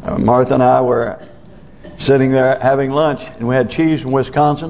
Martha and I were sitting there having lunch, and we had cheese from Wisconsin,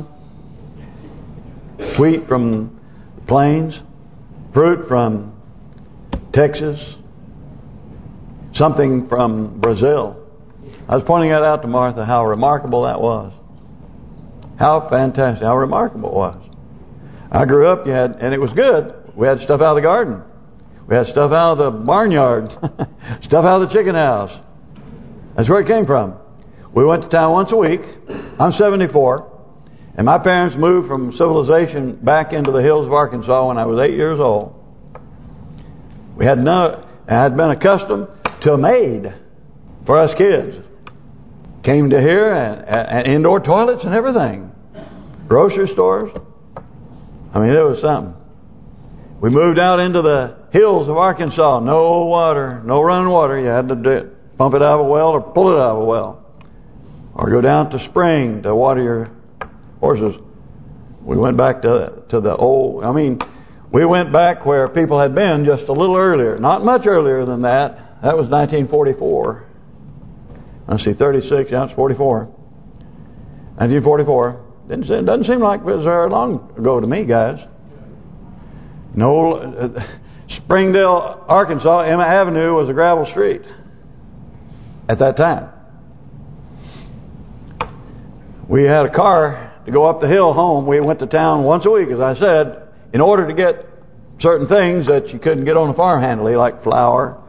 wheat from the plains, fruit from Texas, something from Brazil. I was pointing that out to Martha, how remarkable that was. How fantastic, how remarkable it was. I grew up, and it was good. We had stuff out of the garden. We had stuff out of the barnyard. Stuff out of the chicken house. That's where it came from. We went to town once a week. I'm 74. And my parents moved from civilization back into the hills of Arkansas when I was 8 years old. I had been accustomed to a maid for us kids. Came to here and indoor toilets and everything. Grocery stores. I mean, it was something. We moved out into the hills of Arkansas. No water, no running water. You had to pump it out of a well or pull it out of a well. Or go down to spring to water your horses. We went back to the old... we went back where people had been just a little earlier. Not much earlier than that. That was 1944. I see 36, yeah, it's 44. 1944. Doesn't seem like it was very long ago to me, guys. No, Springdale, Arkansas, Emma Avenue was a gravel street at that time. We had a car to go up the hill home. We went to town once a week, as I said, in order to get certain things that you couldn't get on a farm handily, like flour,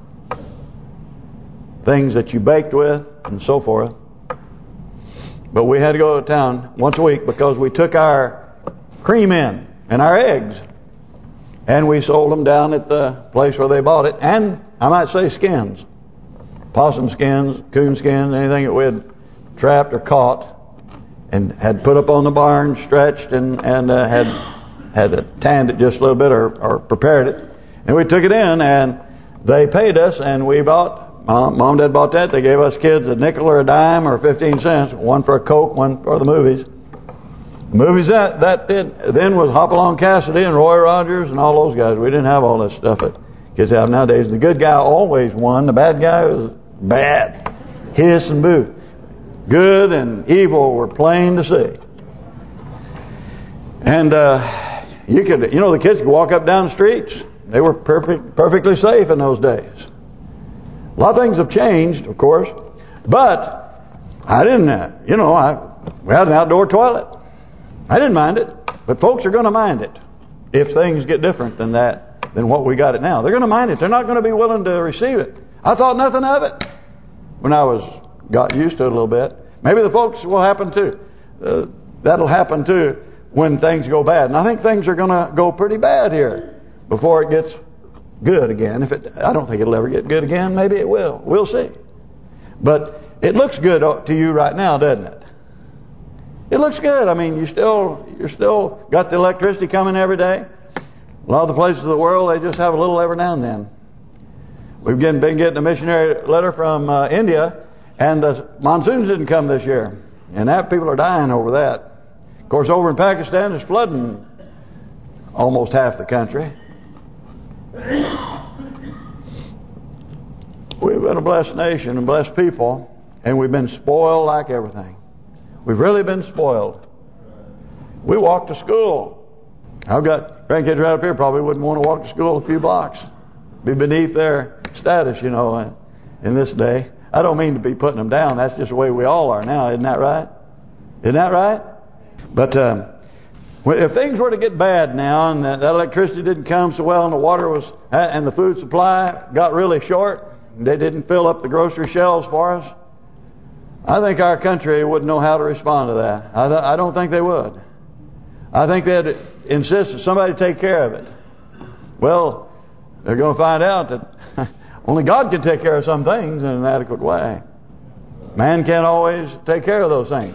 things that you baked with, and so forth. But we had to go to town once a week because we took our cream in and our eggs, and we sold them down at the place where they bought it. And I might say skins, possum skins, coon skins, anything that we had trapped or caught and had put up on the barn, stretched and had tanned it just a little bit or prepared it. And we took it in, and they paid us, and we bought... Mom and Dad bought that. They gave us kids a nickel or a dime or 15 cents. One for a Coke, one for the movies. The movies that then was Hopalong Cassidy and Roy Rogers and all those guys. We didn't have all that stuff that kids have nowadays. The good guy always won. The bad guy was bad. Hiss and boo. Good and evil were plain to see. And the kids could walk up down the streets. They were perfectly safe in those days. A lot of things have changed, of course, but I didn't, we had an outdoor toilet. I didn't mind it, but folks are going to mind it if things get different than what we got it now. They're going to mind it. They're not going to be willing to receive it. I thought nothing of it when I got used to it a little bit. Maybe the folks will happen too. That'll happen too when things go bad. And I think things are going to go pretty bad here before it gets good again. I don't think it'll ever get good again. Maybe it will. We'll see. But it looks good to you right now, doesn't it? It looks good. I mean, you're still got the electricity coming every day. A lot of the places of the world, they just have a little every now and then. We've been getting a missionary letter from India, and the monsoons didn't come this year. And people are dying over that. Of course, over in Pakistan, it's flooding almost half the country. We've been a blessed nation and blessed people, and we've been spoiled like everything. We've really been spoiled. We walk to school. I've got grandkids right up here, probably wouldn't want to walk to school a few blocks. Be beneath their status, in this day. I don't mean to be putting them down. That's just the way we all are now. Isn't that right? Isn't that right? But if things were to get bad now, and that electricity didn't come so well, and the water and the food supply got really short, they didn't fill up the grocery shelves for us, I think our country wouldn't know how to respond to that. I don't think they would. I think they'd insist that somebody take care of it. Well, they're going to find out that only God can take care of some things in an adequate way. Man can't always take care of those things.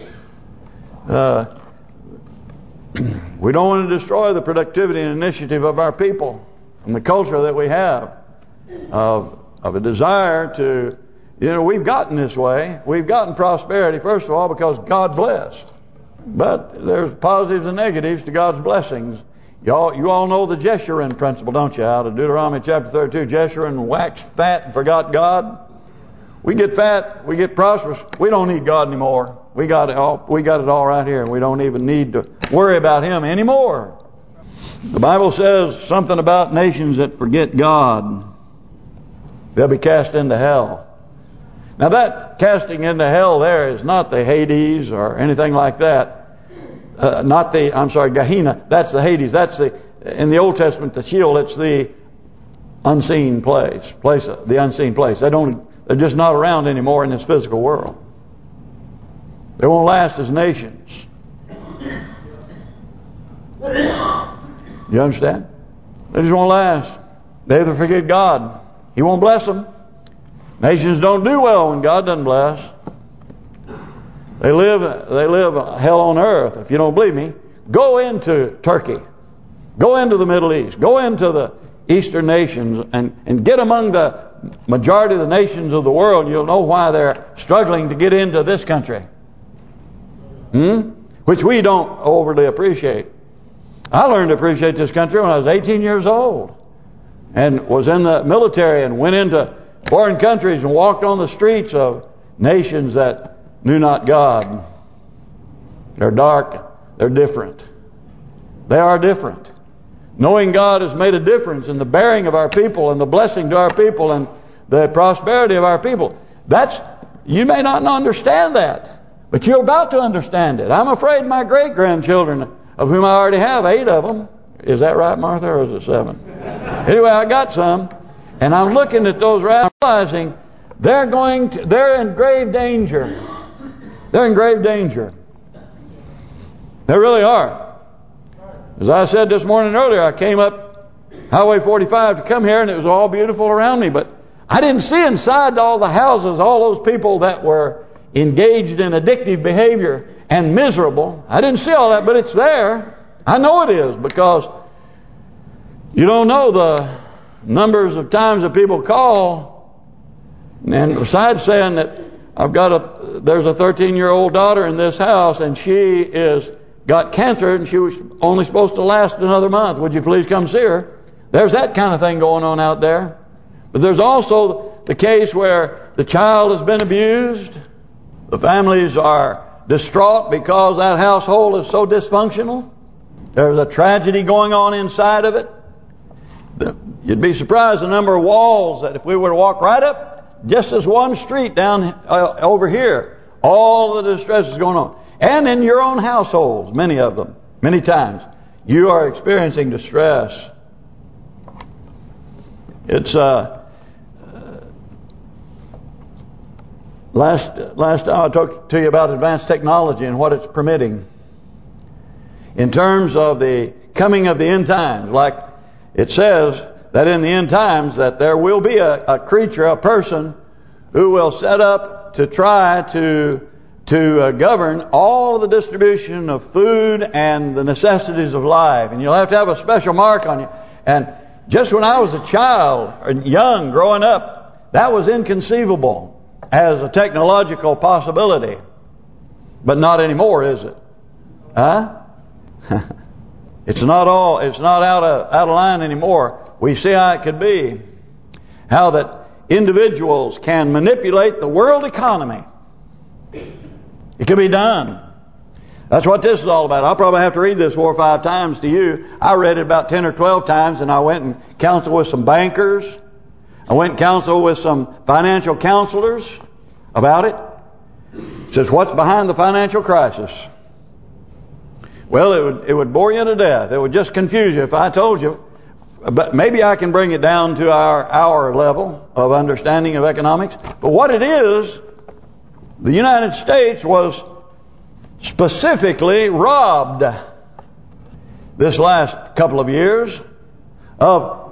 We don't want to destroy the productivity and initiative of our people and the culture that we have of a desire to, we've gotten this way. We've gotten prosperity, first of all, because God blessed. But there's positives and negatives to God's blessings. You all know the Jeshurun principle, don't you? Out of Deuteronomy chapter 32, Jeshurun waxed fat and forgot God. we get fat, we get prosperous, we don't need God anymore. We got it all right here. We don't even need to worry about Him anymore. The Bible says something about nations that forget God. They'll be cast into hell. Now that casting into hell there is not the Hades or anything like that. Gehenna. That's the Hades. That's in the Old Testament, the Sheol. It's the unseen place, the unseen place. They're just not around anymore in this physical world. They won't last as nations. You understand? They just won't last. They either forget God. He won't bless them. Nations don't do well when God doesn't bless. They live hell on earth. If you don't believe me, go into Turkey. Go into the Middle East. Go into the Eastern nations and get among the majority of the nations of the world. You'll know why they're struggling to get into this country. Which we don't overly appreciate. I learned to appreciate this country when I was 18 years old. And was in the military and went into foreign countries and walked on the streets of nations that knew not God. They're dark. They're different. They are different. Knowing God has made a difference in the bearing of our people and the blessing to our people and the prosperity of our people. You may not understand that, but you're about to understand it. I'm afraid my great-grandchildren, of whom I already have 8 of them. Is that right, Martha, or is it 7? Anyway, I got some, and I'm looking at those realizing they're in grave danger. They're in grave danger. They really are. As I said this morning earlier, I came up Highway 45 to come here, and it was all beautiful around me, but I didn't see inside all the houses all those people that were engaged in addictive behavior and miserable. I didn't see all that, but it's there. I know it is, because you don't know the numbers of times that people call, and besides saying that there's a 13-year-old daughter in this house, and she got cancer, and she was only supposed to last another month. Would you please come see her? There's that kind of thing going on out there. But there's also the case where the child has been abused. The families are distraught because that household is so dysfunctional. There's a tragedy going on inside of it. You'd be surprised the number of walls that if we were to walk right up just as one street down over here, all the distress is going on. And in your own households, many of them, many times, you are experiencing distress. It's last time I talked to you about advanced technology and what it's permitting. In terms of the coming of the end times, like it says that in the end times that there will be a creature, a person, who will set up to try to govern all the distribution of food and the necessities of life. And you'll have to have a special mark on you. And just when I was a child, or young, growing up, that was inconceivable as a technological possibility. But not anymore, is it? Huh? It's not out of line anymore. We see how it could be. How that individuals can manipulate the world economy. It can be done. That's what this is all about. I'll probably have to read this 4 or 5 times to you. I read it about 10 or 12 times, and I went and counseled with some bankers. I went and counseled with some financial counselors about it. It says, what's behind the financial crisis? Well, it would bore you to death. It would just confuse you if I told you. But maybe I can bring it down to our level of understanding of economics. But what it is, the United States was specifically robbed this last couple of years of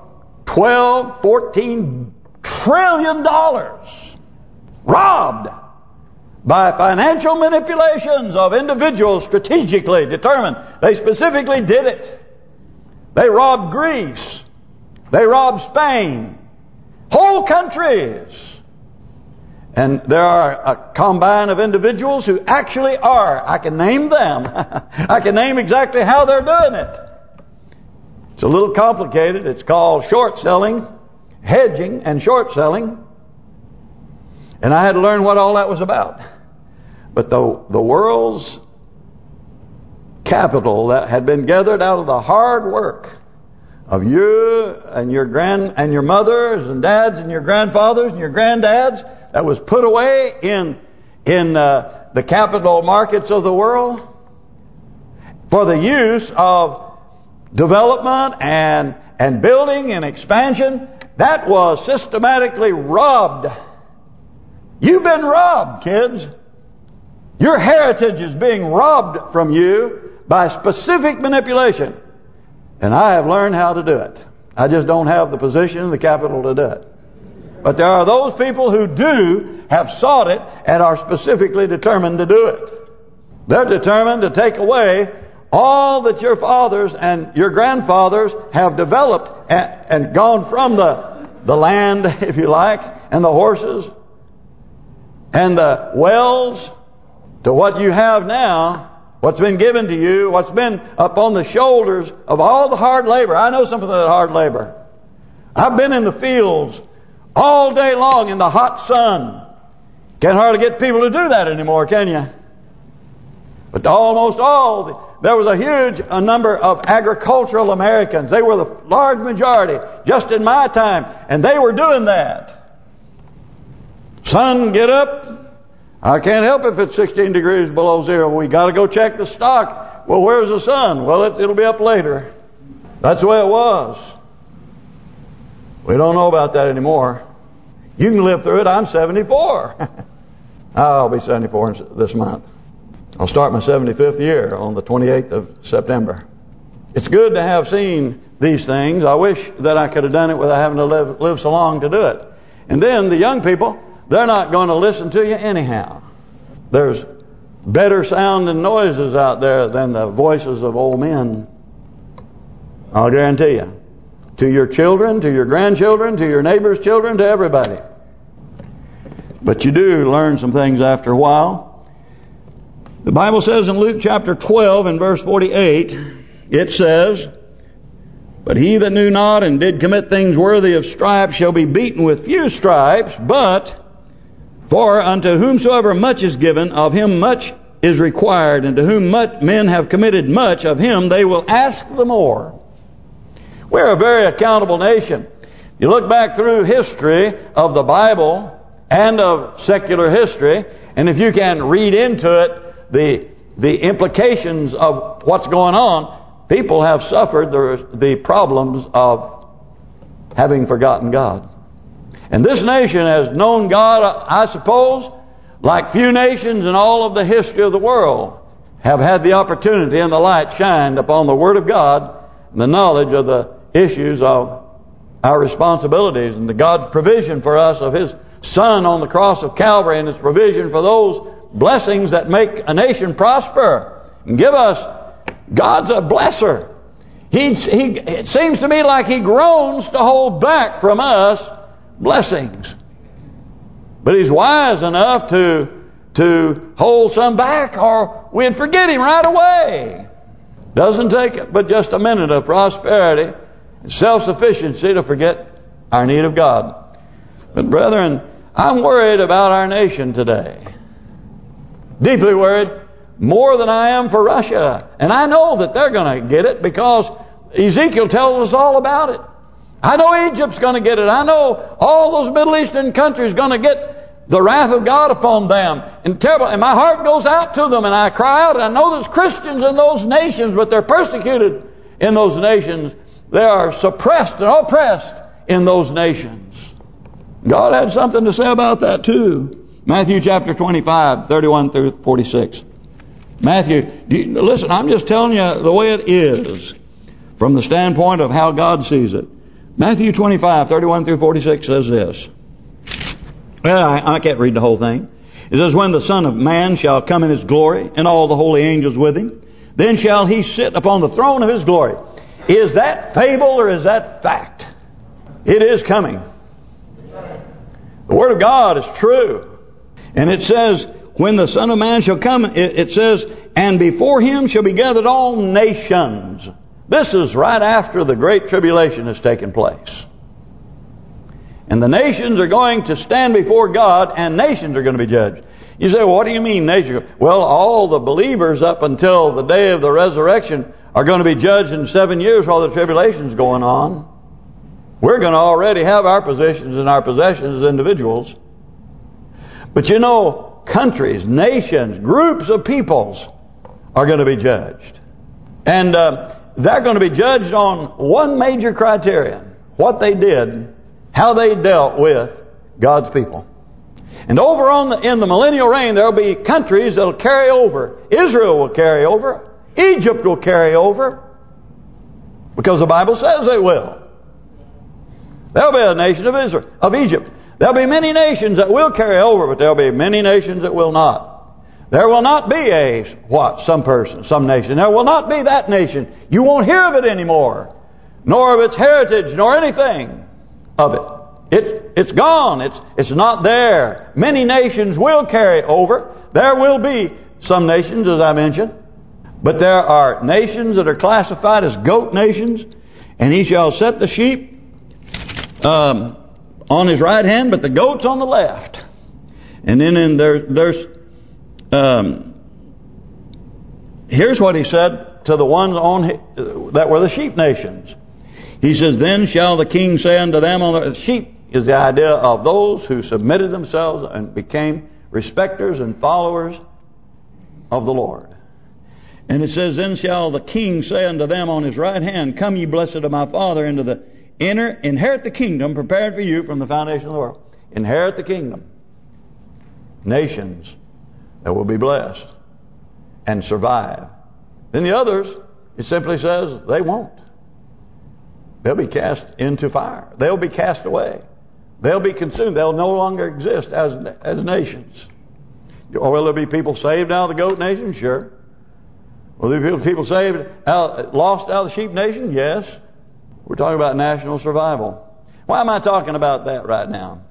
$14 trillion. Robbed by financial manipulations of individuals strategically determined. They specifically did it. They robbed Greece. They robbed Spain. Whole countries. And there are a combine of individuals who actually are. I can name them. I can name exactly how they're doing it. It's a little complicated. It's called short selling, hedging and short selling. And I had to learn what all that was about. But the world's capital that had been gathered out of the hard work of you and your mothers and dads and your grandfathers and your granddads, that was put away in the capital markets of the world for the use of development and building and expansion, that was systematically robbed. You've been robbed, kids. Your heritage is being robbed from you by specific manipulation. And I have learned how to do it. I just don't have the position and the capital to do it. But there are those people who do have sought it and are specifically determined to do it. They're determined to take away all that your fathers and your grandfathers have developed and gone from the land, if you like, and the horses and the wells to what you have now, what's been given to you, what's been upon the shoulders of all the hard labor. I know some of that hard labor. I've been in the fields all day long in the hot sun. Can't hardly get people to do that anymore, can you? But almost all, there was a huge number of agricultural Americans. They were the large majority just in my time, and they were doing that. Sun, get up. I can't help if it's 16 degrees below zero. We got to go check the stock. Well, where's the sun? Well, it'll be up later. That's the way it was. We don't know about that anymore. You can live through it. I'm 74. I'll be 74 this month. I'll start my 75th year on the 28th of September. It's good to have seen these things. I wish that I could have done it without having to live so long to do it. And then the young people, they're not going to listen to you anyhow. There's better sound and noises out there than the voices of old men. I'll guarantee you. To your children, to your grandchildren, to your neighbor's children, to everybody. But you do learn some things after a while. The Bible says in Luke chapter 12 and verse 48, it says, "But he that knew not and did commit things worthy of stripes shall be beaten with few stripes, but for unto whomsoever much is given, of him much is required, and to whom men have committed much, of him they will ask the more." We're a very accountable nation. You look back through history of the Bible and of secular history, and if you can read into it the implications of what's going on, people have suffered the problems of having forgotten God. And this nation has known God, I suppose, like few nations in all of the history of the world have had the opportunity and the light shined upon the Word of God and the knowledge of the issues of our responsibilities and the God's provision for us of His Son on the cross of Calvary and His provision for those blessings that make a nation prosper and give us. God's a blesser. It seems to me like He groans to hold back from us blessings. But He's wise enough to hold some back, or we'd forget Him right away. Doesn't take but just a minute of prosperity and self-sufficiency to forget our need of God. But brethren, I'm worried about our nation today. Deeply worried, more than I am for Russia. And I know that they're going to get it because Ezekiel tells us all about it. I know Egypt's going to get it. I know all those Middle Eastern countries going to get the wrath of God upon them. And terrible. And my heart goes out to them and I cry out. And I know there's Christians in those nations, but they're persecuted in those nations. They are suppressed and oppressed in those nations. God had something to say about that too. Matthew chapter 25, 31 through 46. Matthew, listen, I'm just telling you the way it is from the standpoint of how God sees it. Matthew 25, 31 through 46 says this. Well, I can't read the whole thing. It says, "When the Son of Man shall come in His glory, and all the holy angels with Him, then shall He sit upon the throne of His glory." Is that fable or is that fact? It is coming. The Word of God is true. And it says, when the Son of Man shall come, it says, "And before Him shall be gathered all nations." This is right after the Great Tribulation has taken place. And the nations are going to stand before God, and nations are going to be judged. You say, well, what do you mean nations? Well, all the believers up until the day of the resurrection are going to be judged in 7 years while the tribulation's going on. We're going to already have our positions and our possessions as individuals. But you know, countries, nations, groups of peoples are going to be judged. And they're going to be judged on one major criterion: what they did, how they dealt with God's people. And over in the millennial reign, there will be countries that will carry over. Israel will carry over. Egypt will carry over. Because the Bible says they will. There will be a nation of Israel, of Egypt. There will be many nations that will carry over, but there will be many nations that will not. There will not be some nation. There will not be that nation. You won't hear of it anymore. Nor of its heritage, nor anything of it. It's gone. It's not there. Many nations will carry over. There will be some nations, as I mentioned. But there are nations that are classified as goat nations. And he shall set the sheep on his right hand, but the goats on the left. And then there's here's what he said to the ones that were the sheep nations. He says, then shall the king say unto them, sheep is the idea of those who submitted themselves and became respecters and followers of the Lord. And it says, then shall the king say unto them on his right hand, come ye blessed of my Father into the inherit the kingdom prepared for you from the foundation of the world. Inherit the kingdom. Nations that will be blessed and survive. Then the others, it simply says, they won't. They'll be cast into fire. They'll be cast away. They'll be consumed. They'll no longer exist as nations. Or will there be people saved out of the goat nation? Sure. Will there be people saved, lost out of the sheep nation? Yes. We're talking about national survival. Why am I talking about that right now?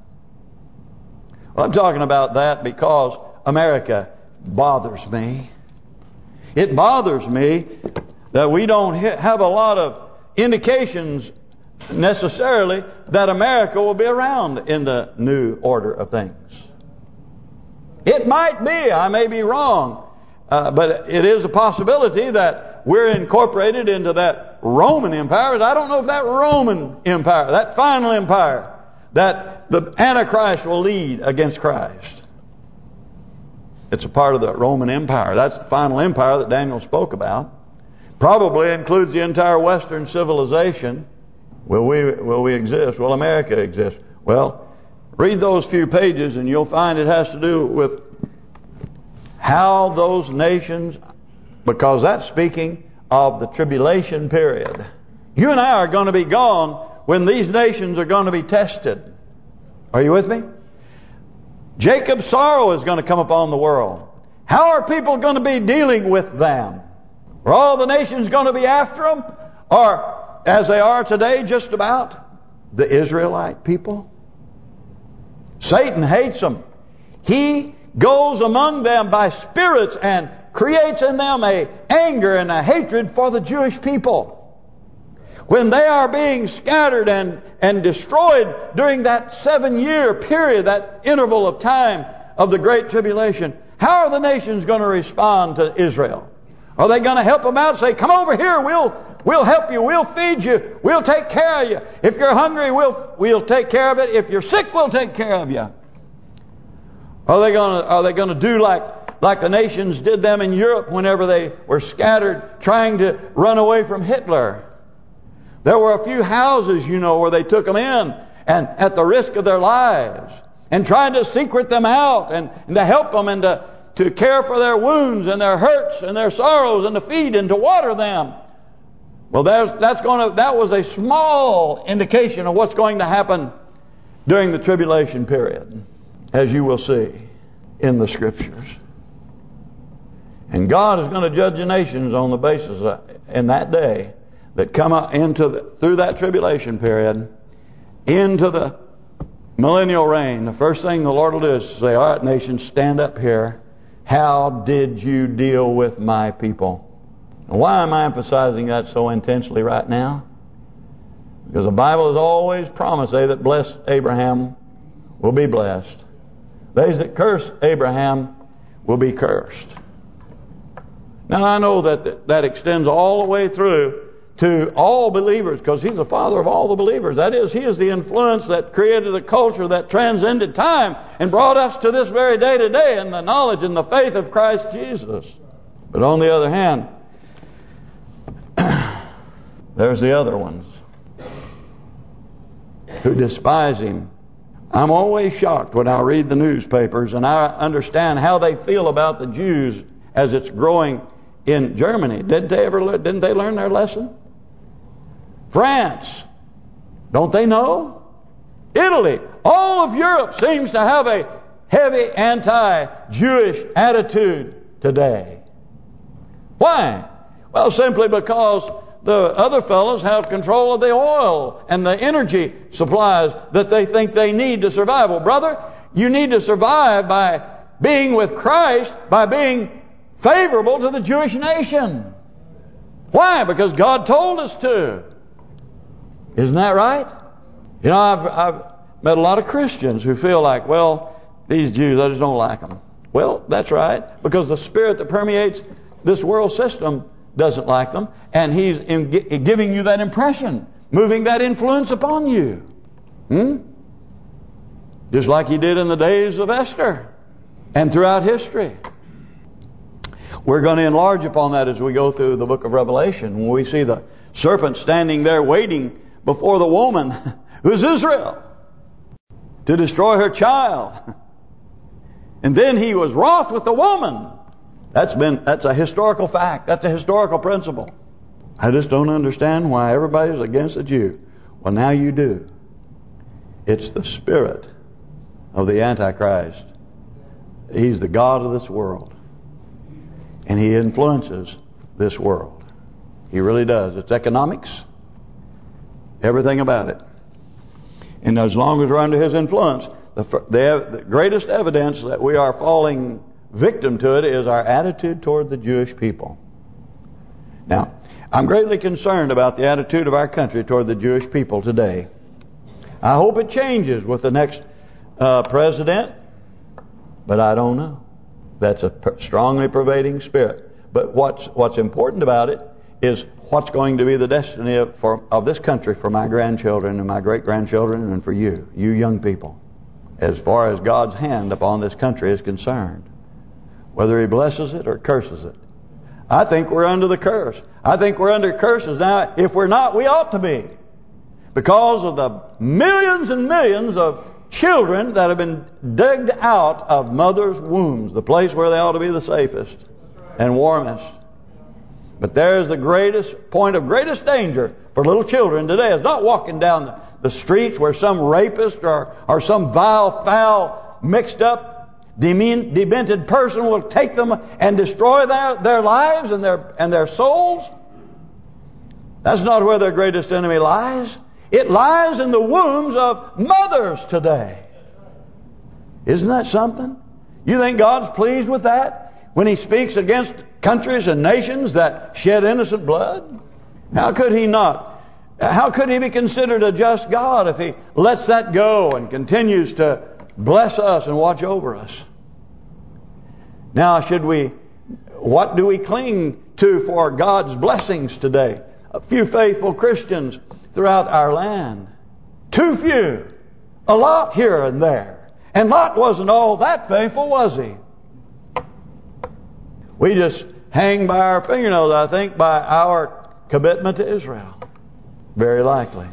Well, I'm talking about that because America bothers me. It bothers me that we don't have a lot of indications necessarily that America will be around in the new order of things. It might be. I may be wrong. But it is a possibility that we're incorporated into that Roman Empire. But I don't know if that Roman Empire, that final empire, that the Antichrist will lead against Christ. It's a part of the Roman Empire. That's the final empire that Daniel spoke about. Probably includes the entire Western civilization. Will we exist? Will America exist? Well, read those few pages and you'll find it has to do with how those nations, because that's speaking of the tribulation period. You and I are going to be gone when these nations are going to be tested. Are you with me? Jacob's sorrow is going to come upon the world. How are people going to be dealing with them? Are all the nations going to be after them? Or, as they are today, just about the Israelite people? Satan hates them. He goes among them by spirits and creates in them a anger and a hatred for the Jewish people. When they are being scattered and destroyed during that 7-year period, that interval of time of the Great Tribulation, how are the nations going to respond to Israel? Are they going to help them out and say, come over here, we'll help you, we'll feed you, we'll take care of you. If you're hungry, we'll take care of it. If you're sick, we'll take care of you. Are they going to do like the nations did them in Europe whenever they were scattered trying to run away from Hitler? There were a few houses, where they took them in and at the risk of their lives and tried to secret them out and to help them and to care for their wounds and their hurts and their sorrows and to feed and to water them. Well, that was a small indication of what's going to happen during the tribulation period, as you will see in the Scriptures. And God is going to judge the nations on the basis in that day that come through that tribulation period into the millennial reign. The first thing the Lord will do is say, all right, nations, stand up here. How did you deal with my people? Why am I emphasizing that so intensely right now? Because the Bible has always promised, they that bless Abraham will be blessed. They that curse Abraham will be cursed. Now I know that extends all the way through to all believers, because He's the Father of all the believers. That is, He is the influence that created a culture that transcended time and brought us to this very day today in the knowledge and the faith of Christ Jesus. But on the other hand, there's the other ones who despise Him. I'm always shocked when I read the newspapers and I understand how they feel about the Jews as it's growing in Germany. Didn't they learn their lesson? France, don't they know? Italy, all of Europe seems to have a heavy anti-Jewish attitude today. Why? Well, simply because the other fellows have control of the oil and the energy supplies that they think they need to survive. Well, brother, you need to survive by being with Christ, by being favorable to the Jewish nation. Why? Because God told us to. Isn't that right? You know, I've met a lot of Christians who feel like, well, these Jews, I just don't like them. Well, that's right, because the spirit that permeates this world system doesn't like them, and He's giving you that impression, moving that influence upon you. Just like He did in the days of Esther and throughout history. We're going to enlarge upon that as we go through the book of Revelation, when we see the serpent standing there waiting before the woman, who's Israel, to destroy her child. And then he was wroth with the woman. That's a historical fact. That's a historical principle. I just don't understand why everybody's against the Jew. Well, now you do. It's the spirit of the Antichrist. He's the god of this world. And he influences this world. He really does. It's economics. Everything about it. And as long as we're under his influence, the greatest evidence that we are falling victim to it is our attitude toward the Jewish people. Now, I'm greatly concerned about the attitude of our country toward the Jewish people today. I hope it changes with the next president, but I don't know. That's a strongly pervading spirit. But what's important about it is what's going to be the destiny of this country for my grandchildren and my great-grandchildren and for you young people, as far as God's hand upon this country is concerned. Whether He blesses it or curses it. I think we're under the curse. I think we're under curses now. If we're not, we ought to be. Because of the millions and millions of children that have been dug out of mothers' wombs, the place where they ought to be the safest and warmest. But there's the greatest point of greatest danger for little children today. It's not walking down the streets where some rapist or some vile, foul, mixed up, demented person will take them and destroy their lives and their souls. That's not where their greatest enemy lies. It lies in the wombs of mothers today. Isn't that something? You think God's pleased with that? When He speaks against countries and nations that shed innocent blood? How could He not? How could He be considered a just God if He lets that go and continues to bless us and watch over us? Now, what do we cling to for God's blessings today? A few faithful Christians throughout our land. Too few. A lot here and there. And Lot wasn't all that faithful, was he? We just hang by our fingernails, I think, by our commitment to Israel. Very likely.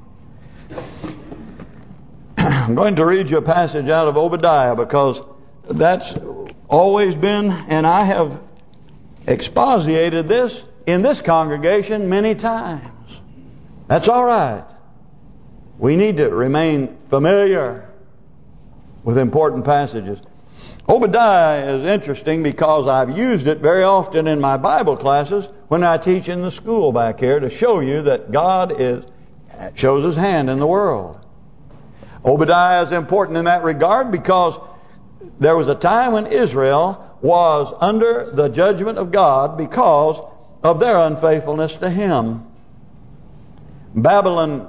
I'm going to read you a passage out of Obadiah because that's always been, and I have exposited this in this congregation many times. That's all right. We need to remain familiar with important passages. Obadiah is interesting because I've used it very often in my Bible classes when I teach in the school back here to show you that God shows His hand in the world. Obadiah is important in that regard because there was a time when Israel was under the judgment of God because of their unfaithfulness to Him. Babylon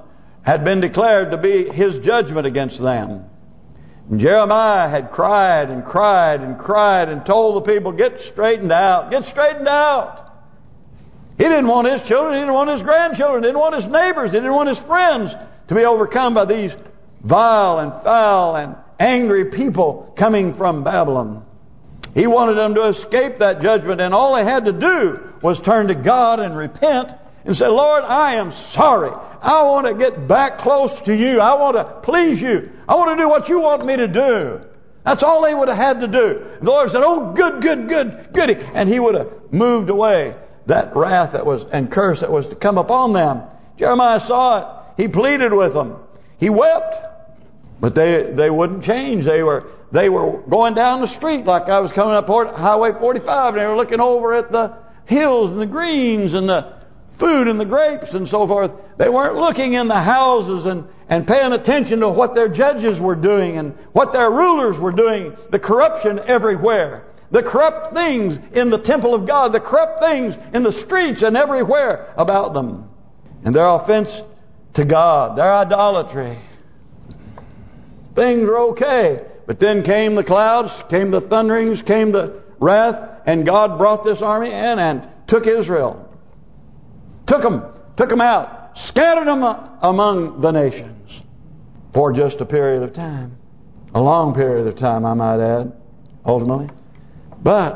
had been declared to be his judgment against them. And Jeremiah had cried and cried and cried and told the people, get straightened out, get straightened out. He didn't want his children, he didn't want his grandchildren, he didn't want his neighbors, he didn't want his friends to be overcome by these vile and foul and angry people coming from Babylon. He wanted them to escape that judgment, and all they had to do was turn to God and repent and say, Lord, I am sorry. I want to get back close to you. I want to please you. I want to do what you want me to do. That's all they would have had to do. The Lord said, oh, goody. And he would have moved away that wrath that was and curse that was to come upon them. Jeremiah saw it. He pleaded with them. He wept. But they wouldn't change. They were going down the street like I was coming up Highway 45, and they were looking over at the hills and the greens and the food and the grapes and so forth. They weren't looking in the houses and paying attention to what their judges were doing and what their rulers were doing. The corruption everywhere. The corrupt things in the temple of God. The corrupt things in the streets and everywhere about them. And their offense to God. Their idolatry. Things were okay. But then came the clouds, came the thunderings, came the wrath, and God brought this army in and took Israel. Took them out, scattered them among the nations for just a period of time. A long period of time, I might add, ultimately. But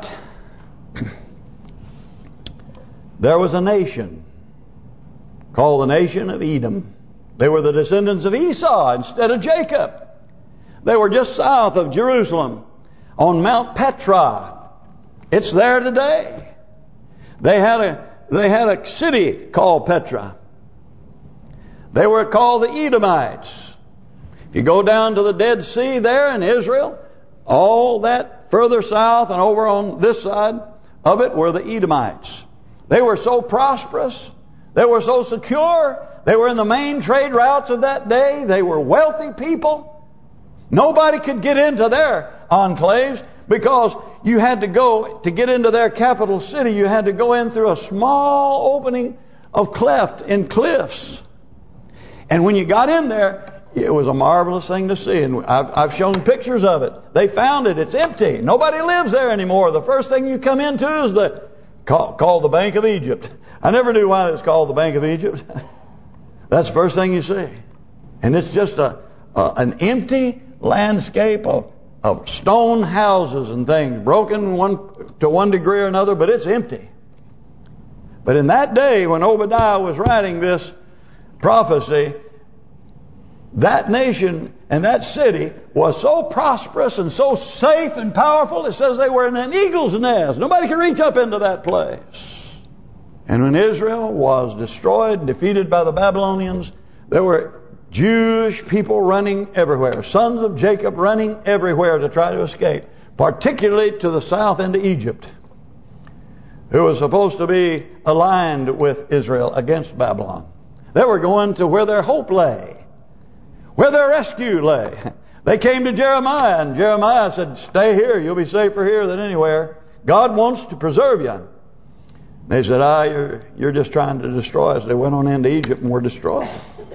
there was a nation called the nation of Edom. They were the descendants of Esau instead of Jacob. They were just south of Jerusalem on Mount Petra. It's there today. They had a city called Petra. They were called the Edomites. If you go down to the Dead Sea there in Israel, all that further south and over on this side of it were the Edomites. They were so prosperous. They were so secure. They were in the main trade routes of that day. They were wealthy people. Nobody could get into their enclaves because you had to go, to get into their capital city, you had to go in through a small opening of cleft in cliffs. And when you got in there, it was a marvelous thing to see. And I've shown pictures of it. They found it. It's empty. Nobody lives there anymore. The first thing you come into is called the Bank of Egypt. I never knew why it's called the Bank of Egypt. That's the first thing you see. And it's just an empty landscape of stone houses and things, broken to one degree or another, but it's empty. But in that day when Obadiah was writing this prophecy, that nation and that city was so prosperous and so safe and powerful, it says they were in an eagle's nest. Nobody could reach up into that place. And when Israel was destroyed and defeated by the Babylonians, there were Jewish people running everywhere. Sons of Jacob running everywhere to try to escape. Particularly to the south into Egypt, who was supposed to be aligned with Israel against Babylon. They were going to where their hope lay, where their rescue lay. They came to Jeremiah, and Jeremiah said, stay here, you'll be safer here than anywhere. God wants to preserve you. And they said, you're just trying to destroy us. They went on into Egypt and were destroyed.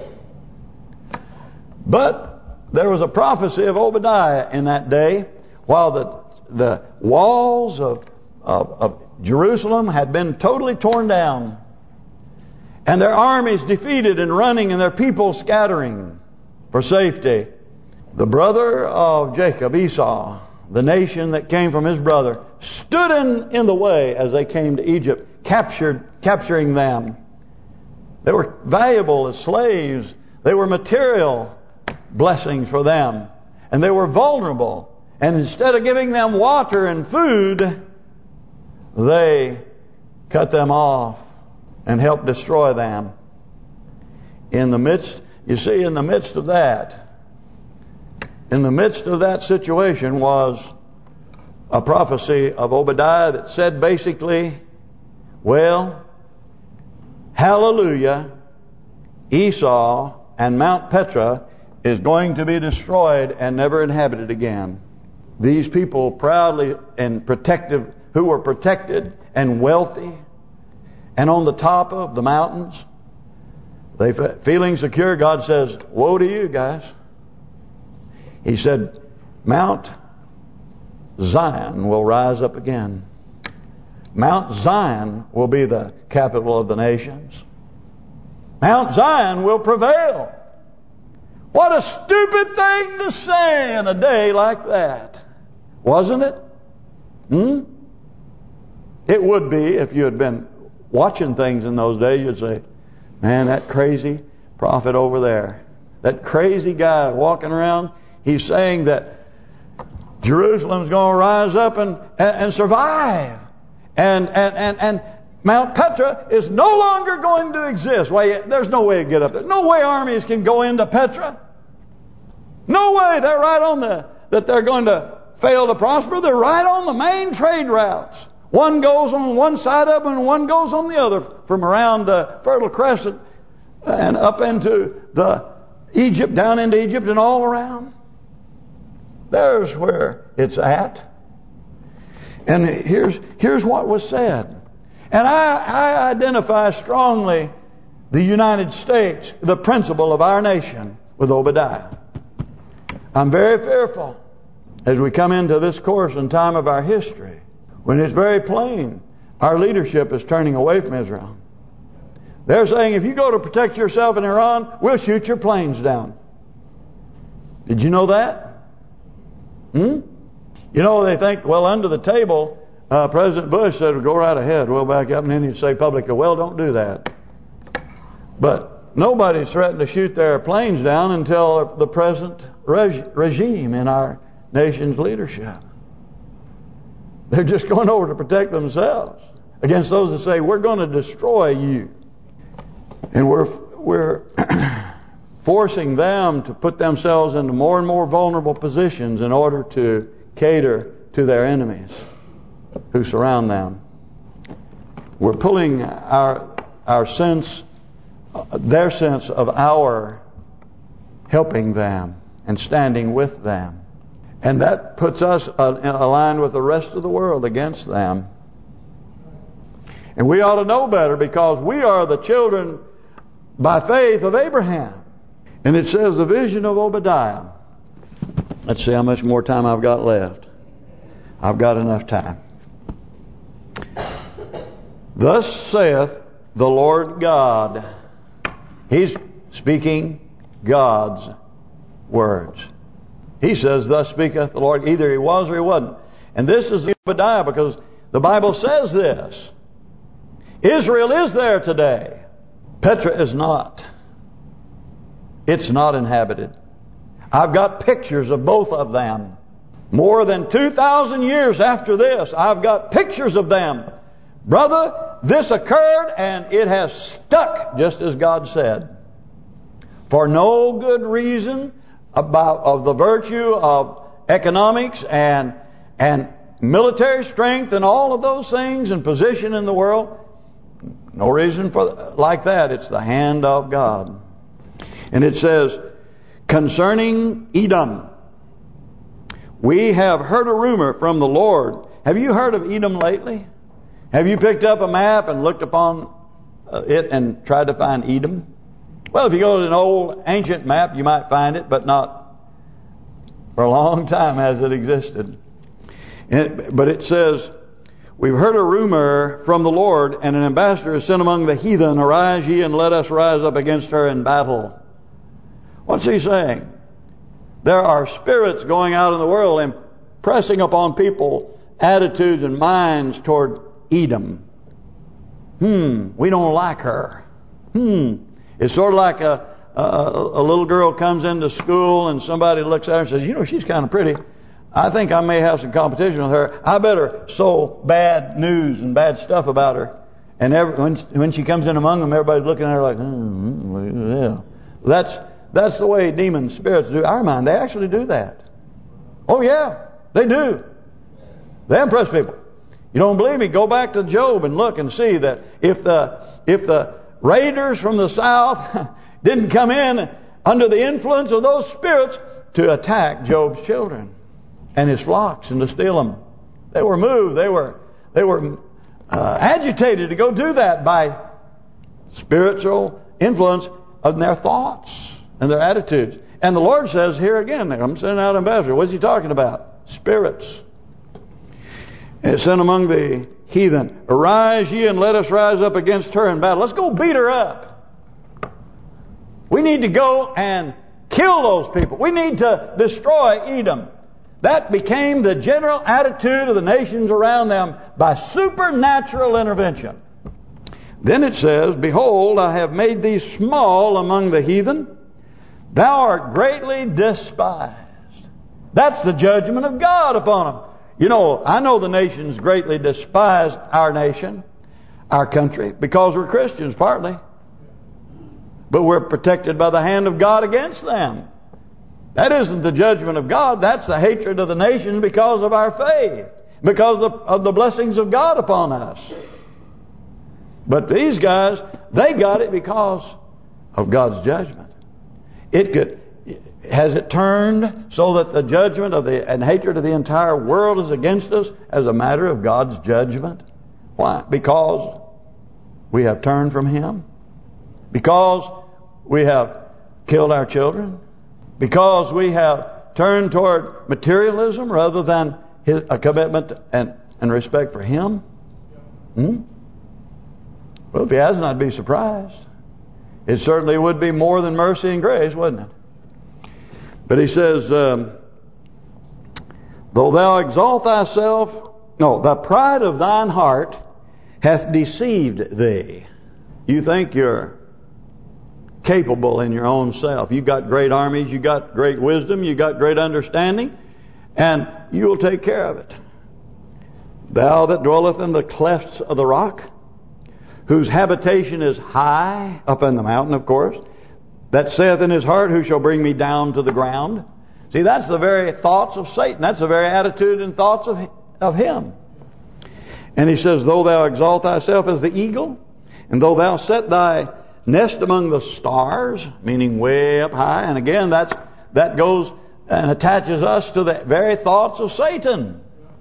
But there was a prophecy of Obadiah in that day, while the walls of Jerusalem had been totally torn down, and their armies defeated and running, and their people scattering for safety. The brother of Jacob, Esau, the nation that came from his brother, stood in the way as they came to Egypt, capturing them. They were valuable as slaves. They were material blessings for them. And they were vulnerable. And instead of giving them water and food, they cut them off and helped destroy them. In the midst of that situation was a prophecy of Obadiah that said basically, well, hallelujah, Esau and Mount Petra is going to be destroyed and never inhabited again. These people proudly and protective, who were protected and wealthy and on the top of the mountains, They feeling secure, God says, woe to you guys. He said, Mount Zion will rise up again. Mount Zion will be the capital of the nations. Mount Zion will prevail. What a stupid thing to say in a day like that. Wasn't it? It would be if you had been watching things in those days. You'd say, man, that crazy prophet over there, that crazy guy walking around, he's saying that Jerusalem's going to rise up and survive. And Mount Petra is no longer going to exist. Well, there's no way to get up there. No way armies can go into Petra. No way. They're right on that they're going to fail to prosper. They're right on the main trade routes. One goes on one side of them and one goes on the other, from around the Fertile Crescent and up into Egypt, down into Egypt and all around. There's where it's at. And here's what was said. And I identify strongly the United States, the principle of our nation, with Obadiah. I'm very fearful as we come into this course and time of our history, when it's very plain our leadership is turning away from Israel. They're saying, if you go to protect yourself in Iran, we'll shoot your planes down. Did you know that? You know, they think, well, under the table, President Bush said, well, go right ahead, we'll back up. And then he'd say publicly, well, don't do that. But nobody's threatened to shoot their planes down until the present regime in our nation's leadership. They're just going over to protect themselves against those that say, we're going to destroy you. And we're forcing them to put themselves into more and more vulnerable positions in order to cater to their enemies who surround them. We're pulling their sense of our helping them and standing with them. And that puts us aligned with the rest of the world against them. And we ought to know better, because we are the children by faith of Abraham. And it says the vision of Obadiah. Let's see how much more time I've got left. I've got enough time. Thus saith the Lord God. He's speaking God's words. He says, thus speaketh the Lord. Either he was or he wasn't. And this is Obadiah, because the Bible says this. Israel is there today. Petra is not. It's not inhabited. I've got pictures of both of them. More than 2,000 years after this, I've got pictures of them. Brother, this occurred and it has stuck just as God said. For no good reason of the virtue of economics and military strength and all of those things and position in the world. No reason for like that. It's the hand of God. And it says, concerning Edom, we have heard a rumor from the Lord. Have you heard of Edom lately? Have you picked up a map and looked upon it and tried to find Edom? Well, if you go to an old ancient map, you might find it, but not for a long time has it existed. But it says, we've heard a rumor from the Lord, and an ambassador is sent among the heathen. Arise ye, and let us rise up against her in battle. What's he saying? There are spirits going out in the world and pressing upon people attitudes and minds toward Edom. We don't like her. It's sort of like a little girl comes into school and somebody looks at her and says, you know, she's kind of pretty. I think I may have some competition with her. I better sow bad news and bad stuff about her. And when she comes in among them, everybody's looking at her like, yeah. That's the way demon spirits do our mind. They actually do that. Oh yeah, they do. They impress people. You don't believe me? Go back to Job and look and see that if the raiders from the south didn't come in under the influence of those spirits to attack Job's children and his flocks and to steal them, they were moved. They were agitated to go do that by spiritual influence of their thoughts and their attitudes. And the Lord says here again, I'm sending out ambassadors. What's He talking about? Spirits. And sent among the heathen. Arise ye and let us rise up against her in battle. Let's go beat her up. We need to go and kill those people. We need to destroy Edom. That became the general attitude of the nations around them by supernatural intervention. Then it says, Behold, I have made thee small among the heathen. Thou art greatly despised. That's the judgment of God upon them. You know, I know the nations greatly despised our nation, our country, because we're Christians partly. But we're protected by the hand of God against them. That isn't the judgment of God. That's the hatred of the nations because of our faith. Because of the blessings of God upon us. But these guys, they got it because of God's judgment. Has it turned so that the judgment of and hatred of the entire world is against us as a matter of God's judgment? Why? Because we have turned from Him? Because we have killed our children? Because we have turned toward materialism rather than a commitment and respect for Him? Well, if He hasn't, I'd be surprised. It certainly would be more than mercy and grace, wouldn't it? But He says, Though thou exalt thyself, the pride of thine heart hath deceived thee. You think you're capable in your own self. You got great armies, you got great wisdom, you got great understanding, and you'll take care of it. Thou that dwelleth in the clefts of the rock, whose habitation is high, up in the mountain, of course, that saith in his heart, Who shall bring me down to the ground? See, that's the very thoughts of Satan. That's the very attitude and thoughts of him. And he says, Though thou exalt thyself as the eagle, and though thou set thy nest among the stars, meaning way up high, and again that goes and attaches us to the very thoughts of Satan.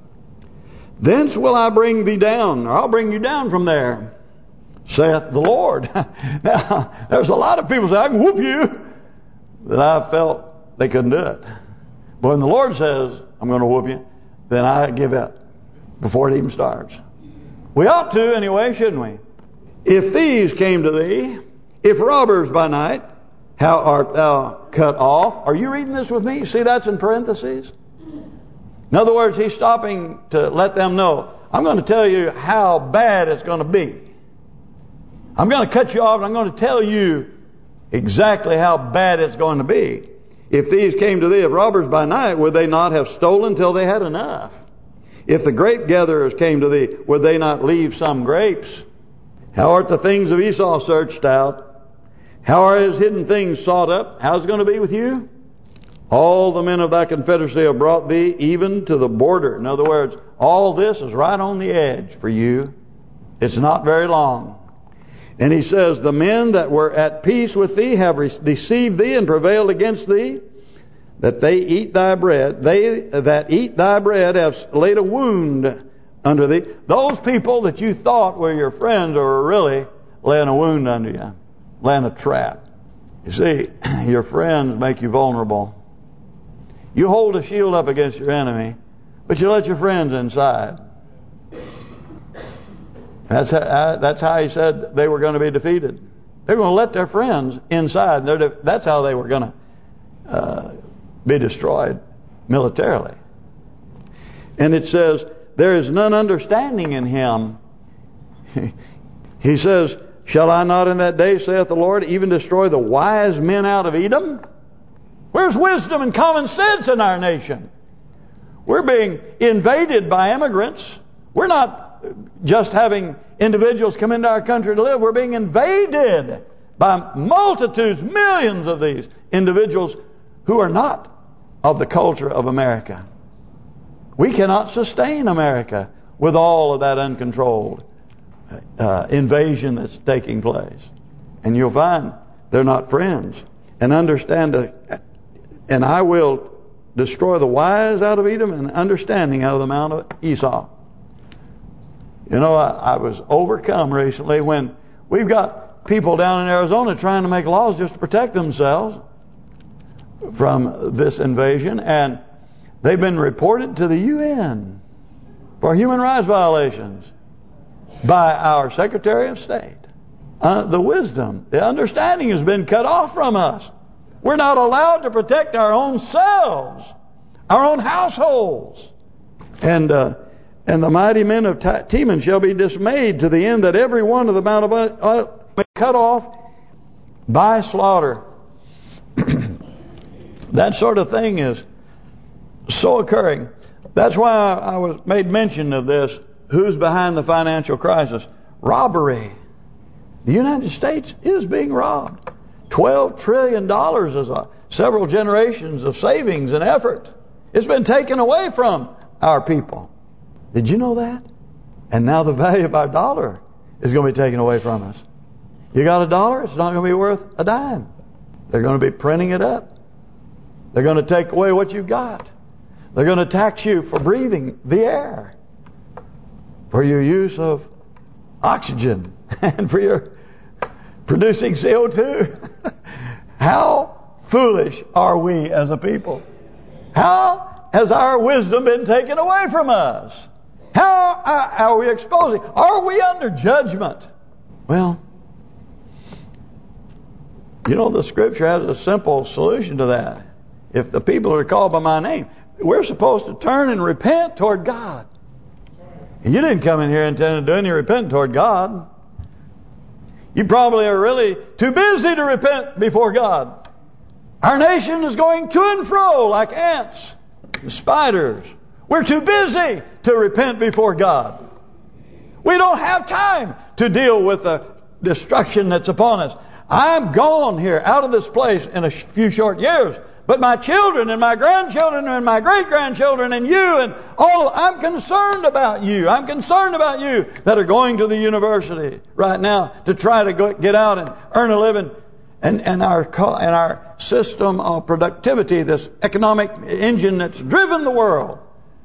Thence will I bring thee down, or I'll bring you down from there, saith the Lord. Now, there's a lot of people say, I can whoop you, that I felt they couldn't do it. But when the Lord says, I'm going to whoop you, then I give up before it even starts. We ought to anyway, shouldn't we? If these came to thee, if robbers by night, how art thou cut off? Are you reading this with me? See, that's in parentheses. In other words, he's stopping to let them know, I'm going to tell you how bad it's going to be. I'm going to cut you off and I'm going to tell you exactly how bad it's going to be. If these came to thee of robbers by night, would they not have stolen till they had enough? If the grape gatherers came to thee, would they not leave some grapes? How art the things of Esau searched out? How are his hidden things sought up? How's it going to be with you? All the men of thy confederacy have brought thee even to the border. In other words, all this is right on the edge for you. It's not very long. And he says, the men that were at peace with thee have deceived thee and prevailed against thee, that they eat thy bread. They that eat thy bread have laid a wound under thee. Those people that you thought were your friends are really laying a wound under you, laying a trap. You see, your friends make you vulnerable. You hold a shield up against your enemy, but you let your friends inside. That's how he said they were going to be defeated. They're going to let their friends inside. That's how they were going to be destroyed militarily. And it says, there is none understanding in him. He says, shall I not in that day, saith the Lord, even destroy the wise men out of Edom? Where's wisdom and common sense in our nation? We're being invaded by immigrants. We're not just having individuals come into our country to live. We're being invaded by multitudes, millions of these individuals who are not of the culture of America. We cannot sustain America with all of that uncontrolled invasion that's taking place. And you'll find they're not friends. And understand, and I will destroy the wise out of Edom and understanding out of the mount of Esau. You know, I was overcome recently when we've got people down in Arizona trying to make laws just to protect themselves from this invasion, and they've been reported to the UN for human rights violations by our Secretary of State. The wisdom, the understanding has been cut off from us. We're not allowed to protect our own selves, our own households. And the mighty men of Teman shall be dismayed to the end that every one of the Mount of be cut off by slaughter. That sort of thing is so occurring. That's why I was made mention of this. Who's behind the financial crisis? Robbery. The United States is being robbed. $12 trillion is several generations of savings and effort. It's been taken away from our people. Did you know that? And now the value of our dollar is going to be taken away from us. You got $1, it's not going to be worth a dime. They're going to be printing it up. They're going to take away what you've got. They're going to tax you for breathing the air, for your use of oxygen, and for your producing CO2. How foolish are we as a people? How has our wisdom been taken away from us? How are we exposing? Are we under judgment? Well, you know, the Scripture has a simple solution to that. If the people are called by my name, we're supposed to turn and repent toward God. And you didn't come in here intending to do any repenting toward God. You probably are really too busy to repent before God. Our nation is going to and fro like ants and spiders. We're too busy to repent before God. We don't have time to deal with the destruction that's upon us. I'm gone here out of this place in a few short years. But my children and my grandchildren and my great-grandchildren and you and I'm concerned about you. I'm concerned about you that are going to the university right now to try to get out and earn a living. And our system of productivity, this economic engine that's driven the world,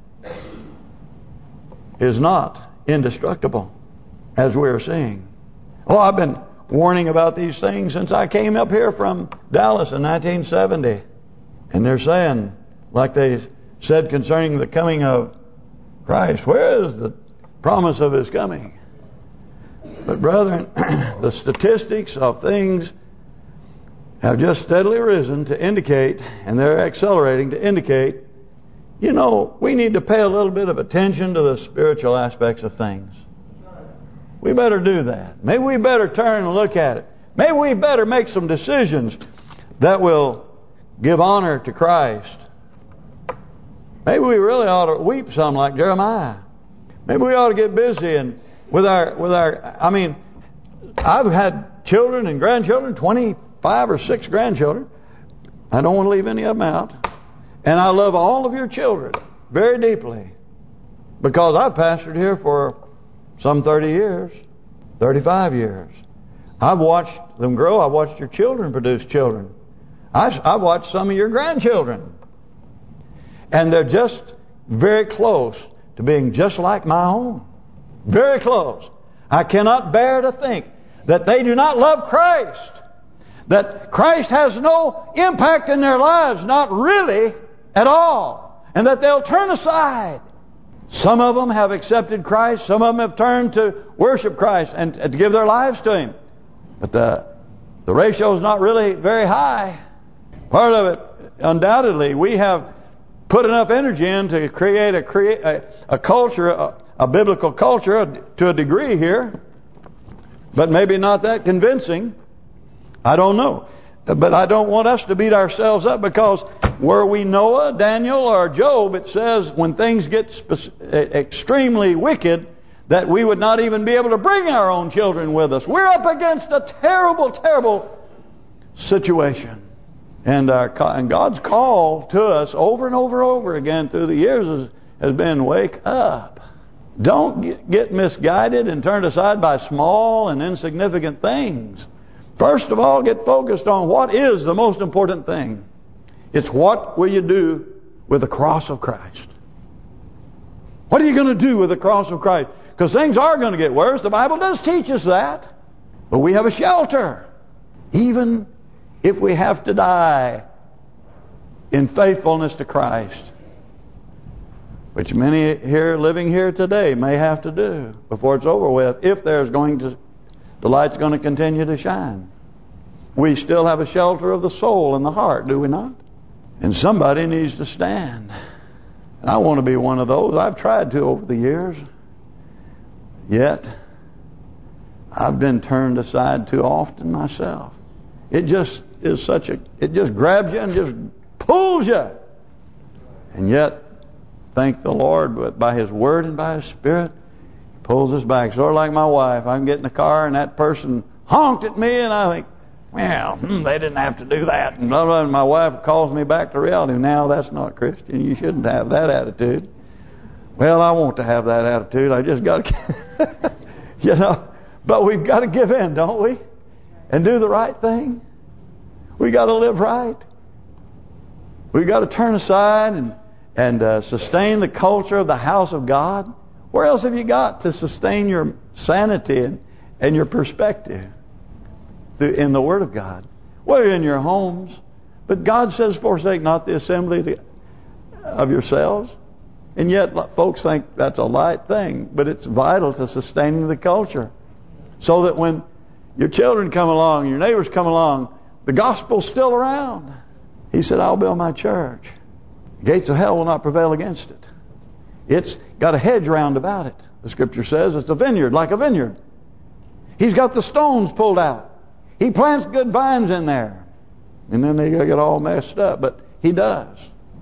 is not indestructible, as we're seeing. Oh, I've been warning about these things since I came up here from Dallas in 1970. And they're saying, like they said concerning the coming of Christ, where is the promise of His coming? But brethren, the statistics of things have just steadily risen to indicate, and they're accelerating to indicate, you know, we need to pay a little bit of attention to the spiritual aspects of things. We better do that. Maybe we better turn and look at it. Maybe we better make some decisions that will give honor to Christ. Maybe we really ought to weep some like Jeremiah. Maybe we ought to get busy and with our. I mean, I've had children and grandchildren, 25 or 6 grandchildren. I don't want to leave any of them out. And I love all of your children very deeply because I've pastored here for some 30 years, 35 years. I've watched them grow. I've watched your children produce children. I've watched some of your grandchildren. And they're just very close to being just like my own. Very close. I cannot bear to think that they do not love Christ. That Christ has no impact in their lives, not really at all. And that they'll turn aside. Some of them have accepted Christ. Some of them have turned to worship Christ and to give their lives to Him. But the ratio is not really very high. Part of it, undoubtedly, we have put enough energy in to create a culture, a biblical culture to a degree here. But maybe not that convincing. I don't know. But I don't want us to beat ourselves up because were we Noah, Daniel, or Job, it says when things get extremely wicked, that we would not even be able to bring our own children with us. We're up against a terrible, terrible situation. And God's call to us over and over and over again through the years has been, wake up. Don't get misguided and turned aside by small and insignificant things. First of all, get focused on what is the most important thing. It's what will you do with the cross of Christ. What are you going to do with the cross of Christ? Because things are going to get worse. The Bible does teach us that. But we have a shelter. Even if we have to die in faithfulness to Christ, which many here living here today may have to do before it's over with, if there's going to, the light's going to continue to shine. We still have a shelter of the soul and the heart, do we not? And somebody needs to stand. And I want to be one of those. I've tried to over the years. Yet, I've been turned aside too often myself. It just is such a, it just grabs you and just pulls you. And yet, thank the Lord, by His Word and by His Spirit, He pulls us back. Sort of like my wife. I can get in the car and that person honked at me and I think, well, they didn't have to do that. And blah, blah, and my wife calls me back to reality. Now, that's not Christian. You shouldn't have that attitude. Well, I want to have that attitude. I just got to, you know. But we've got to give in, don't we? And do the right thing. We got to live right. We've got to turn aside and sustain the culture of the house of God. Where else have you got to sustain your sanity and your perspective? In the Word of God. Well, in your homes. But God says, forsake not the assembly of yourselves. And yet, folks think that's a light thing. But it's vital to sustaining the culture. So that when your children come along, your neighbors come along, the gospel's still around. He said, I'll build my church. The gates of hell will not prevail against it. It's got a hedge round about it. The Scripture says it's a vineyard, like a vineyard. He's got the stones pulled out. He plants good vines in there. And then they get all messed up. But He does.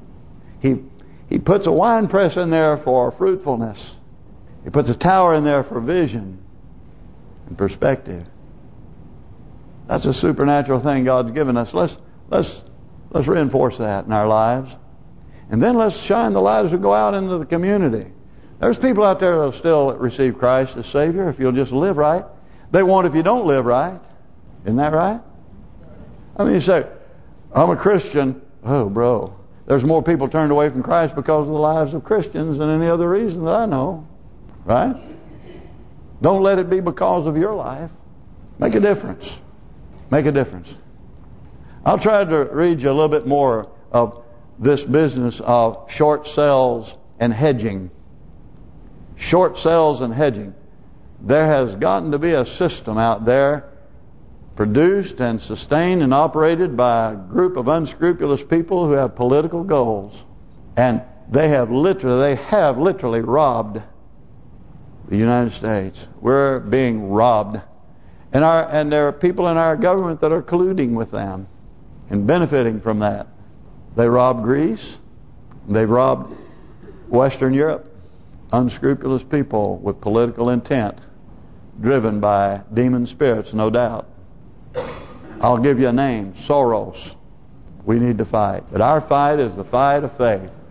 He puts a wine press in there for fruitfulness. He puts a tower in there for vision and perspective. That's a supernatural thing God's given us. Let's reinforce that in our lives. And then let's shine the light as we go out into the community. There's people out there that will still receive Christ as Savior if you'll just live right. They won't if you don't live right. Isn't that right? I mean, you say, I'm a Christian. Oh, bro. There's more people turned away from Christ because of the lives of Christians than any other reason that I know. Right? Don't let it be because of your life. Make a difference. Make a difference. I'll try to read you a little bit more of this business of short sales and hedging. Short sales and hedging. There has gotten to be a system out there produced and sustained and operated by a group of unscrupulous people who have political goals. And they have literally robbed the United States. We're being robbed. And there are people in our government that are colluding with them and benefiting from that. They robbed Greece. They've robbed Western Europe. Unscrupulous people with political intent, driven by demon spirits, no doubt. I'll give you a name, Soros. We need to fight. But our fight is the fight of faith.